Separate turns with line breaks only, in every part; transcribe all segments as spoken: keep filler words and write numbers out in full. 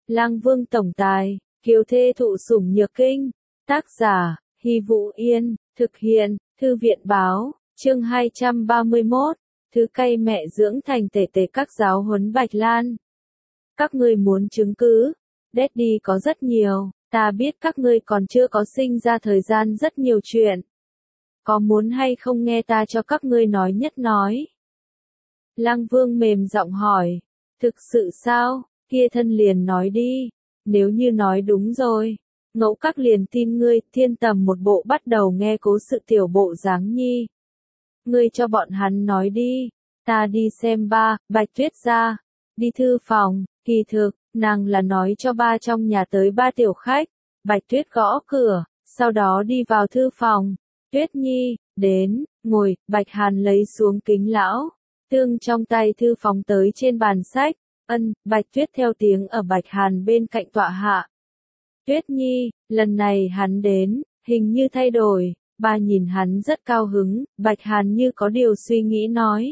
Lang Vương tổng tài, kiều thê thụ sủng nhược kinh. Tác giả, Hy Vũ Yên, thực hiện, Thư viện báo, chương hai trăm ba mươi mốt, thứ cây mẹ dưỡng thành tể tể các giáo huấn Bạch Lan. Các ngươi muốn chứng cứ, Daddy có rất nhiều, ta biết các ngươi còn chưa có sinh ra thời gian rất nhiều chuyện. Có muốn hay không nghe ta cho các ngươi nói nhất nói? Lang Vương mềm giọng hỏi, thực sự sao, kia thân liền nói đi, nếu như nói đúng rồi, Ngẫu Các liền tin ngươi. Thiên Tầm một bộ bắt đầu nghe cố sự tiểu bộ dáng nhi. Ngươi cho bọn hắn nói đi, ta đi xem ba. Bạch Tuyết ra, đi thư phòng, kỳ thực, nàng là nói cho ba trong nhà tới ba tiểu khách. Bạch Tuyết gõ cửa, sau đó đi vào thư phòng. Tuyết Nhi, đến, ngồi. Bạch Hàn lấy xuống kính lão, tương trong tay thư phóng tới trên bàn sách. Ân, Bạch Tuyết theo tiếng ở Bạch Hàn bên cạnh tọa hạ. Tuyết Nhi, lần này hắn đến, hình như thay đổi. Ba nhìn hắn rất cao hứng. Bạch Hàn như có điều suy nghĩ nói.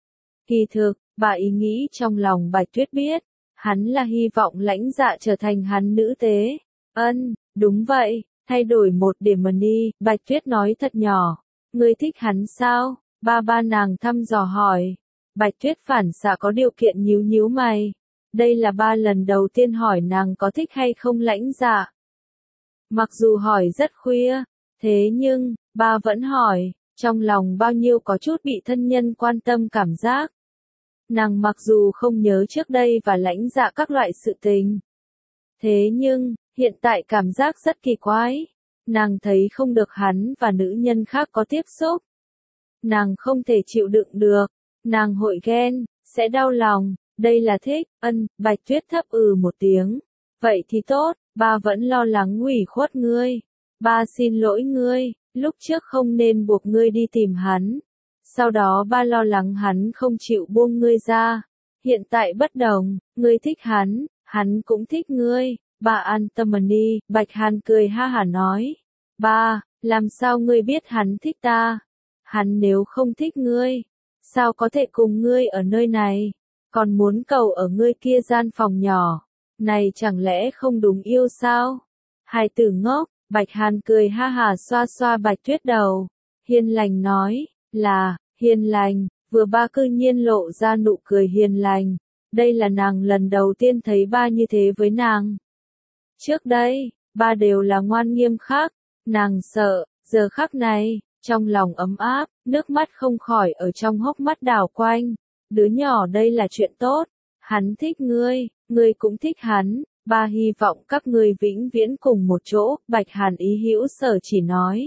Kỳ thực, bà ý nghĩ trong lòng Bạch Tuyết biết, hắn là hy vọng Lãnh Dạ trở thành hắn nữ tế. Ân, đúng vậy, thay đổi một điểm mà đi. Bạch Tuyết nói thật nhỏ, ngươi thích hắn sao? Ba ba nàng thăm dò hỏi. Bạch Tuyết phản xạ có điều kiện nhíu nhíu mày. Đây là ba lần đầu tiên hỏi nàng có thích hay không Lãnh Dạ. Mặc dù hỏi rất khuya, thế nhưng, ba vẫn hỏi, trong lòng bao nhiêu có chút bị thân nhân quan tâm cảm giác. Nàng mặc dù không nhớ trước đây và Lãnh Dạ các loại sự tình. Thế nhưng, hiện tại cảm giác rất kỳ quái. Nàng thấy không được hắn và nữ nhân khác có tiếp xúc. Nàng không thể chịu đựng được. Nàng hội ghen, sẽ đau lòng. Đây là thích. Ân, Bạch Tuyết thấp ừ một tiếng. Vậy thì tốt, ba vẫn lo lắng ủy khuất ngươi. Ba xin lỗi ngươi, lúc trước không nên buộc ngươi đi tìm hắn. Sau đó ba lo lắng hắn không chịu buông ngươi ra. Hiện tại bất đồng, ngươi thích hắn, hắn cũng thích ngươi. Ba an tâm mà đi. Bạch Hàn cười ha hả nói. Ba, làm sao ngươi biết hắn thích ta? Hắn nếu không thích ngươi, sao có thể cùng ngươi ở nơi này? Còn muốn cầu ở ngươi kia gian phòng nhỏ. Này chẳng lẽ không đúng yêu sao? Hài tử ngốc. Bạch Hàn cười ha hả xoa xoa Bạch Tuyết đầu. Hiền lành nói, là, hiền lành. Vừa ba cư nhiên lộ ra nụ cười hiền lành. Đây là nàng lần đầu tiên thấy ba như thế với nàng. Trước đây, ba đều là ngoan nghiêm khắc. Nàng sợ, giờ khắc này, trong lòng ấm áp, nước mắt không khỏi ở trong hốc mắt đảo quanh. Đứa nhỏ đây là chuyện tốt. Hắn thích ngươi, ngươi cũng thích hắn. Ba hy vọng các ngươi vĩnh viễn cùng một chỗ. Bạch Hàn ý hữu sở chỉ nói.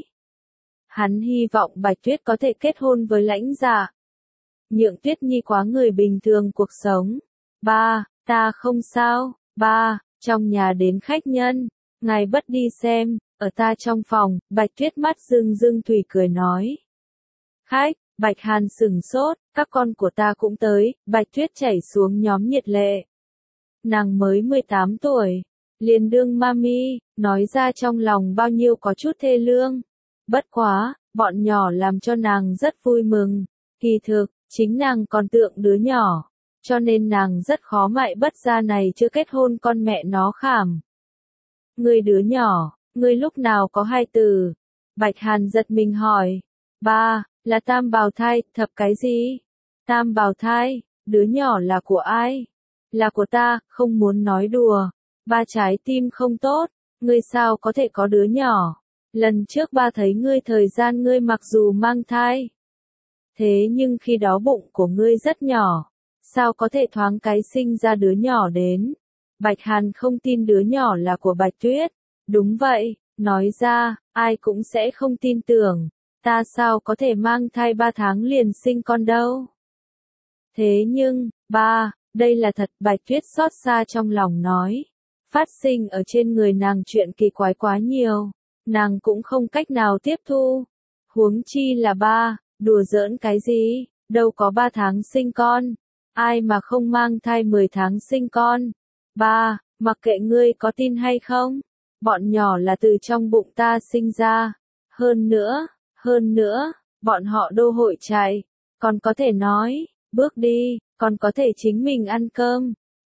Hắn hy vọng Bạch Tuyết có thể kết hôn với Lãnh Dạ. Nhượng Tuyết Nhi quá người bình thường cuộc sống. Ba, ta không sao. Ba, trong nhà đến khách nhân. Ngài bất đi xem, ở ta trong phòng. Bạch Tuyết mắt rưng rưng thủy cười nói. Khách. Bạch Hàn sừng sốt, các con của ta cũng tới. Bạch Tuyết chảy xuống nhóm nhiệt lệ. Nàng mới mười tám tuổi, liền đương mami, nói ra trong lòng bao nhiêu có chút thê lương. Bất quá, bọn nhỏ làm cho nàng rất vui mừng. Kỳ thực, chính nàng còn tượng đứa nhỏ, cho nên nàng rất khó mại bất ra này chưa kết hôn con mẹ nó khảm. Ngươi đứa nhỏ, ngươi lúc nào có hai từ? Bạch Hàn giật mình hỏi. Ba, là tam bào thai. Thập cái gì? Tam bào thai, đứa nhỏ là của ai? Là của ta, không muốn nói đùa. Ba trái tim không tốt, ngươi sao có thể có đứa nhỏ? Lần trước ba thấy ngươi thời gian ngươi mặc dù mang thai. Thế nhưng khi đó bụng của ngươi rất nhỏ, sao có thể thoáng cái sinh ra đứa nhỏ đến? Bạch Hàn không tin đứa nhỏ là của Bạch Tuyết. Đúng vậy, nói ra, ai cũng sẽ không tin tưởng. Ta sao có thể mang thai ba tháng liền sinh con đâu? Thế nhưng, ba, đây là thật. Bạch Tuyết xót xa trong lòng nói. Phát sinh ở trên người nàng chuyện kỳ quái quá nhiều. Nàng cũng không cách nào tiếp thu. Huống chi là ba, đùa giỡn cái gì, đâu có ba tháng sinh con. Ai mà không mang thai mười tháng sinh con. Ba, mặc kệ ngươi có tin hay không, bọn nhỏ là từ trong bụng ta sinh ra. Hơn nữa, hơn nữa, bọn họ đô hội chạy. Còn có thể nói, bước đi, còn có thể chính mình ăn cơm.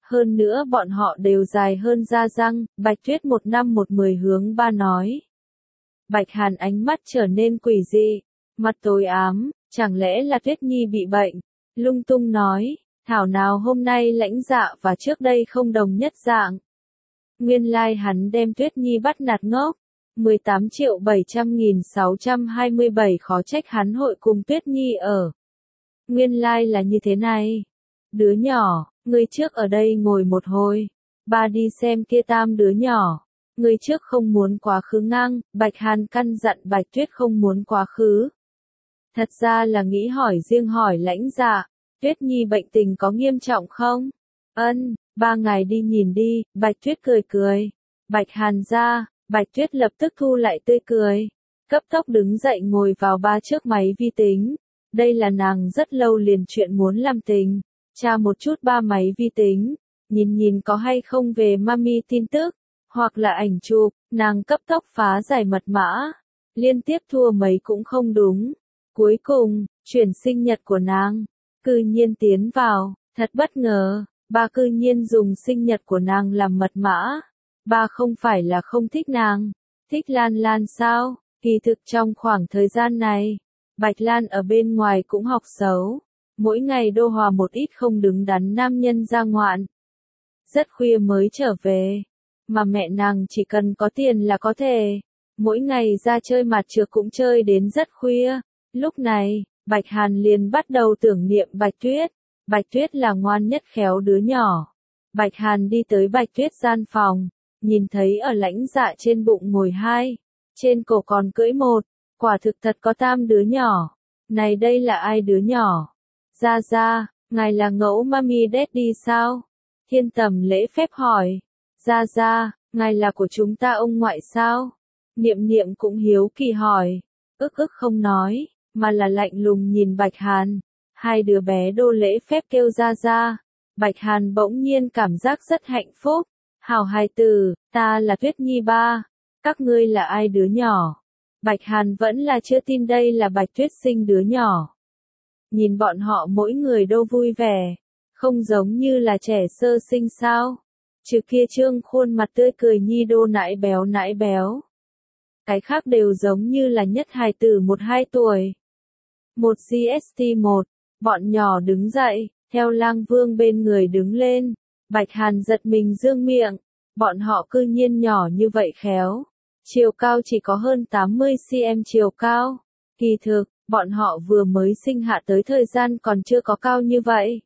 Hơn nữa bọn họ đều dài hơn da răng, Bạch Tuyết một năm một mười hướng ba nói. Bạch Hàn ánh mắt trở nên quỷ dị, mặt tối ám, chẳng lẽ là Tuyết Nhi bị bệnh, lung tung nói, thảo nào hôm nay lãnh dạ và trước đây không đồng nhất dạng. Nguyên lai like hắn đem Tuyết Nhi bắt nạt ngốc, mười tám triệu bảy trăm nghìn sáu trăm hai mươi bảy khó trách hắn hội cùng Tuyết Nhi ở. Nguyên lai like là như thế này. Đứa nhỏ, ngươi trước ở đây ngồi một hồi, ba đi xem kia tam đứa nhỏ. Ngươi trước không muốn quá khứ ngang, Bạch Hàn căn dặn Bạch Tuyết không muốn quá khứ. Thật ra là nghĩ hỏi riêng hỏi lãnh dạ, Tuyết Nhi bệnh tình có nghiêm trọng không? Ân, ba ngày đi nhìn đi, Bạch Tuyết cười cười. Bạch Hàn ra, Bạch Tuyết lập tức thu lại tươi cười. Cấp tốc đứng dậy ngồi vào ba trước máy vi tính. Đây là nàng rất lâu liền chuyện muốn làm tình. Tra một chút ba máy vi tính, nhìn nhìn có hay không về mami tin tức, hoặc là ảnh chụp, nàng cấp tốc phá giải mật mã. Liên tiếp thua mấy cũng không đúng. Cuối cùng, chuyển sinh nhật của nàng, cư nhiên tiến vào, thật bất ngờ, ba cư nhiên dùng sinh nhật của nàng làm mật mã. Ba không phải là không thích nàng, thích Lan Lan sao? Kỳ thực trong khoảng thời gian này, Bạch Lan ở bên ngoài cũng học xấu, mỗi ngày đô hòa một ít không đứng đắn nam nhân ra ngoạn. Rất khuya mới trở về, mà mẹ nàng chỉ cần có tiền là có thể, mỗi ngày ra chơi mặt trược cũng chơi đến rất khuya. Lúc này, Bạch Hàn liền bắt đầu tưởng niệm Bạch Tuyết. Bạch Tuyết là ngoan nhất khéo đứa nhỏ. Bạch Hàn đi tới Bạch Tuyết gian phòng, nhìn thấy ở lãnh dạ trên bụng ngồi hai, trên cổ còn cưỡi một, quả thực thật có tam đứa nhỏ. Này đây là ai đứa nhỏ? Ra ra, ngài là ngẫu mami daddy sao? Thiên Tầm lễ phép hỏi. Ra ra, ngài là của chúng ta ông ngoại sao? Niệm Niệm cũng hiếu kỳ hỏi. Ức ức không nói, mà là lạnh lùng nhìn Bạch Hàn. Hai đứa bé đô lễ phép kêu ra ra. Bạch Hàn bỗng nhiên cảm giác rất hạnh phúc. Hảo hài tử, ta là Tuyết Nhi ba. Các ngươi là ai đứa nhỏ? Bạch Hàn vẫn là chưa tin đây là Bạch Tuyết sinh đứa nhỏ. Nhìn bọn họ mỗi người đô vui vẻ. Không giống như là trẻ sơ sinh sao? Trừ kia trương khuôn mặt tươi cười nhi đô nãi béo nãi béo. Cái khác đều giống như là nhất hài tử một hai tuổi. Một giê ét tê một, bọn nhỏ đứng dậy, theo Lang Vương bên người đứng lên. Bạch Hàn giật mình dương miệng, bọn họ cư nhiên nhỏ như vậy khéo. Chiều cao chỉ có hơn tám mươi xăng-ti-mét chiều cao. Kỳ thực, bọn họ vừa mới sinh hạ tới thời gian còn chưa có cao như vậy.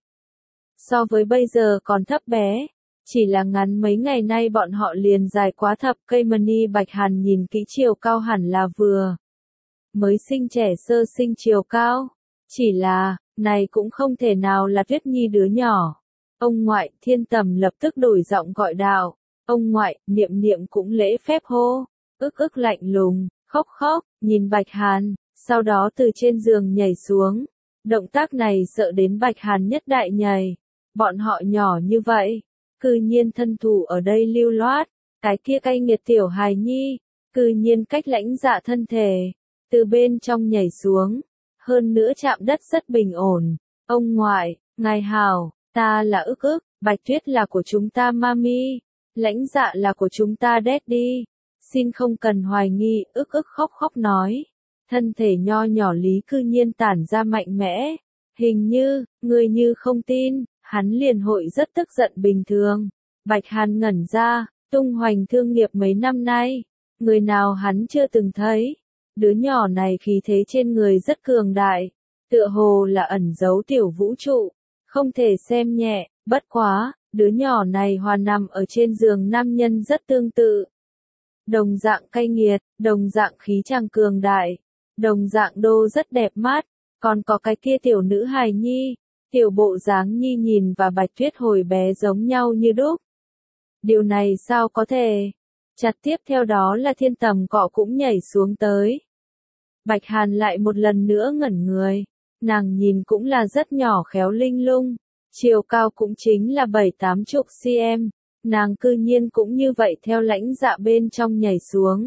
So với bây giờ còn thấp bé. Chỉ là ngắn mấy ngày nay bọn họ liền dài quá thập cây mani. Bạch Hàn nhìn kỹ chiều cao hẳn là vừa. Mới sinh trẻ sơ sinh chiều cao. Chỉ là, này cũng không thể nào là Tuyết Nhi đứa nhỏ. Ông ngoại, Thiên Tầm lập tức đổi giọng gọi đạo. Ông ngoại, Niệm Niệm cũng lễ phép hô. Ức ức lạnh lùng, khóc khóc, nhìn Bạch Hàn, sau đó từ trên giường nhảy xuống. Động tác này sợ đến Bạch Hàn nhất đại nhảy. Bọn họ nhỏ như vậy, cư nhiên thân thủ ở đây lưu loát, cái kia cay nghiệt tiểu hài nhi, cư nhiên cách lãnh dạ thân thể, từ bên trong nhảy xuống, hơn nữa chạm đất rất bình ổn. Ông ngoại, ngài hảo, ta là ức ức, Bạch Tuyết là của chúng ta mami, lãnh dạ là của chúng ta daddy, xin không cần hoài nghi. Ức ức khóc khóc nói, thân thể nho nhỏ lý cư nhiên tản ra mạnh mẽ, hình như, người như không tin. Hắn liền hội rất tức giận bình thường. Bạch Hàn ngẩn ra, tung hoành thương nghiệp mấy năm nay. Người nào hắn chưa từng thấy. Đứa nhỏ này khí thế trên người rất cường đại. Tựa hồ là ẩn giấu tiểu vũ trụ. Không thể xem nhẹ, bất quá, đứa nhỏ này hòa nằm ở trên giường nam nhân rất tương tự. Đồng dạng cay nghiệt, đồng dạng khí chàng cường đại. Đồng dạng đô rất đẹp mắt. Còn có cái kia tiểu nữ hài nhi. Tiểu bộ dáng nhi nhìn và Bạch Tuyết hồi bé giống nhau như đúc. Điều này sao có thể? Chặt tiếp theo đó là Thiên Tầm cọ cũng nhảy xuống tới. Bạch Hàn lại một lần nữa ngẩn người. Nàng nhìn cũng là rất nhỏ khéo linh lung. Chiều cao cũng chính là bảy tám chục cm. Nàng cư nhiên cũng như vậy theo lãnh dạ bên trong nhảy xuống.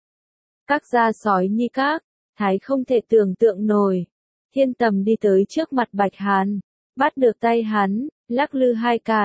Các gia sói nhi các, thái không thể tưởng tượng nổi. Thiên Tầm đi tới trước mặt Bạch Hàn. Bắt được tay hắn, lắc lư hai cái,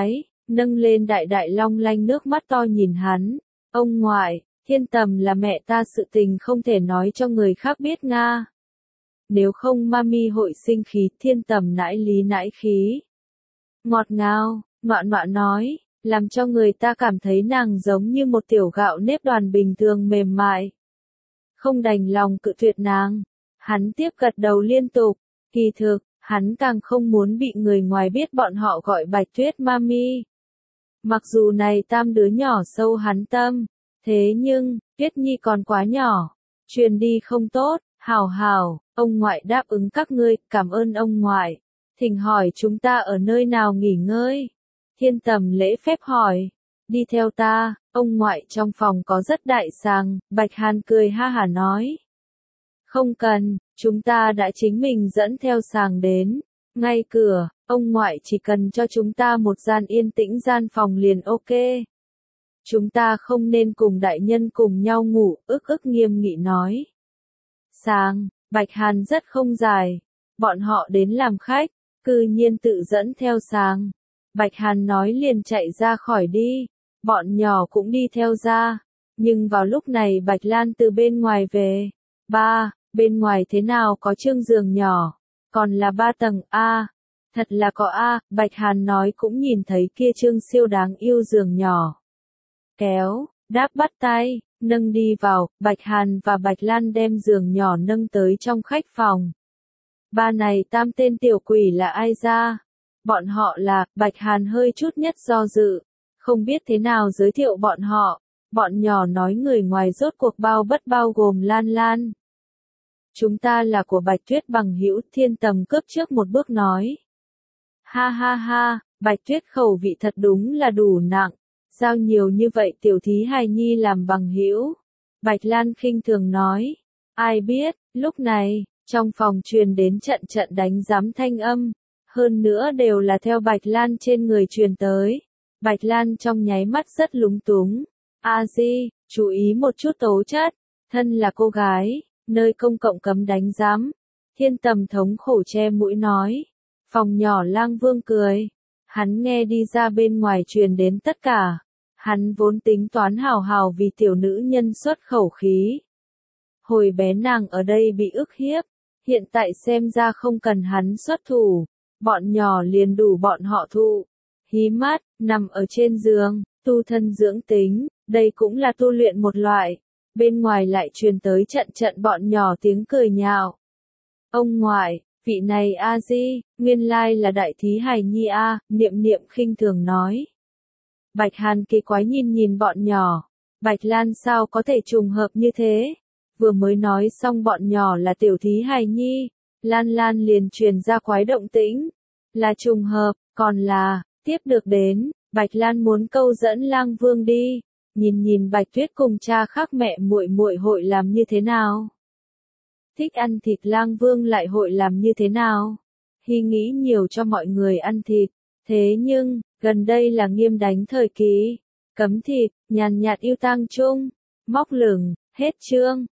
nâng lên đại đại long lanh nước mắt to nhìn hắn. Ông ngoại, Thiên Tầm là mẹ ta, sự tình không thể nói cho người khác biết nga. Nếu không mami hội sinh khí. Thiên Tầm nãi lý nãi khí. Ngọt ngào, nọa nọa nói, làm cho người ta cảm thấy nàng giống như một tiểu gạo nếp đoàn bình thường mềm mại. Không đành lòng cự tuyệt nàng. Hắn tiếp gật đầu liên tục. Kỳ thực, hắn càng không muốn bị người ngoài biết bọn họ gọi Bạch Tuyết mami. Mặc dù này tam đứa nhỏ sâu hắn tâm, thế nhưng, Tuyết Nhi còn quá nhỏ, truyền đi không tốt. Hảo hảo, ông ngoại đáp ứng các ngươi, cảm ơn ông ngoại. Thỉnh hỏi chúng ta ở nơi nào nghỉ ngơi? Thiên Tầm lễ phép hỏi. Đi theo ta, ông ngoại, trong phòng có rất đại sàng. Bạch Hàn cười ha hả nói. Không cần, chúng ta đã chính mình dẫn theo sàng đến. Ngay cửa, ông ngoại chỉ cần cho chúng ta một gian yên tĩnh gian phòng liền ok. Chúng ta không nên cùng đại nhân cùng nhau ngủ, ức ức nghiêm nghị nói. Sàng, Bạch Hàn rất không dài. Bọn họ đến làm khách, cư nhiên tự dẫn theo sàng. Bạch Hàn nói liền chạy ra khỏi đi. Bọn nhỏ cũng đi theo ra. Nhưng vào lúc này Bạch Lan từ bên ngoài về. Ba, bên ngoài thế nào có trương giường nhỏ. Còn là ba tầng A. Thật là có A, Bạch Hàn nói cũng nhìn thấy kia trương siêu đáng yêu giường nhỏ. Kéo, đáp bắt tay, nâng đi vào, Bạch Hàn và Bạch Lan đem giường nhỏ nâng tới trong khách phòng. Ba này tam tên tiểu quỷ là ai ra? Bọn họ là, Bạch Hàn hơi chút nhất do dự, không biết thế nào giới thiệu bọn họ. Bọn nhỏ nói người ngoài rốt cuộc bao bất bao gồm Lan Lan. Chúng ta là của Bạch Tuyết bằng hữu. Thiên Tầm cướp trước một bước nói. Ha ha ha, Bạch Tuyết khẩu vị thật đúng là đủ nặng. Sao nhiều như vậy tiểu thí hài nhi làm bằng hữu? Bạch Lan khinh thường nói. Ai biết, lúc này, trong phòng truyền đến trận trận đánh giám thanh âm. Hơn nữa đều là theo Bạch Lan trên người truyền tới. Bạch Lan trong nháy mắt rất lúng túng. A Di, chú ý một chút tố chất. Thân là cô gái, nơi công cộng cấm đánh giám. Thiên Tầm thống khổ che mũi nói. Phòng nhỏ Lang Vương cười. Hắn nghe đi ra bên ngoài truyền đến tất cả. Hắn vốn tính toán hào hào vì tiểu nữ nhân xuất khẩu khí. Hồi bé nàng ở đây bị ức hiếp. Hiện tại xem ra không cần hắn xuất thủ. Bọn nhỏ liền đủ bọn họ thụ. Hí mắt, nằm ở trên giường, tu thân dưỡng tính. Đây cũng là tu luyện một loại. Bên ngoài lại truyền tới trận trận bọn nhỏ tiếng cười nhạo. Ông ngoại, vị này A Di, nguyên lai là đại thí hài nhi A, Niệm Niệm khinh thường nói. Bạch Hàn kỳ quái nhìn nhìn bọn nhỏ. Bạch Lan sao có thể trùng hợp như thế? Vừa mới nói xong bọn nhỏ là tiểu thí hài nhi. Lan Lan liền truyền ra quái động tĩnh. Là trùng hợp, còn là, tiếp được đến, Bạch Lan muốn câu dẫn Lang Vương đi. Nhìn nhìn Bạch Tuyết cùng cha khác mẹ muội muội hội làm như thế nào? Thích ăn thịt Lang Vương lại hội làm như thế nào? Hy nghĩ nhiều cho mọi người ăn thịt. Thế nhưng, gần đây là nghiêm đánh thời kỳ. Cấm thịt, nhàn nhạt yêu tang chung. Móc lửng, hết chương.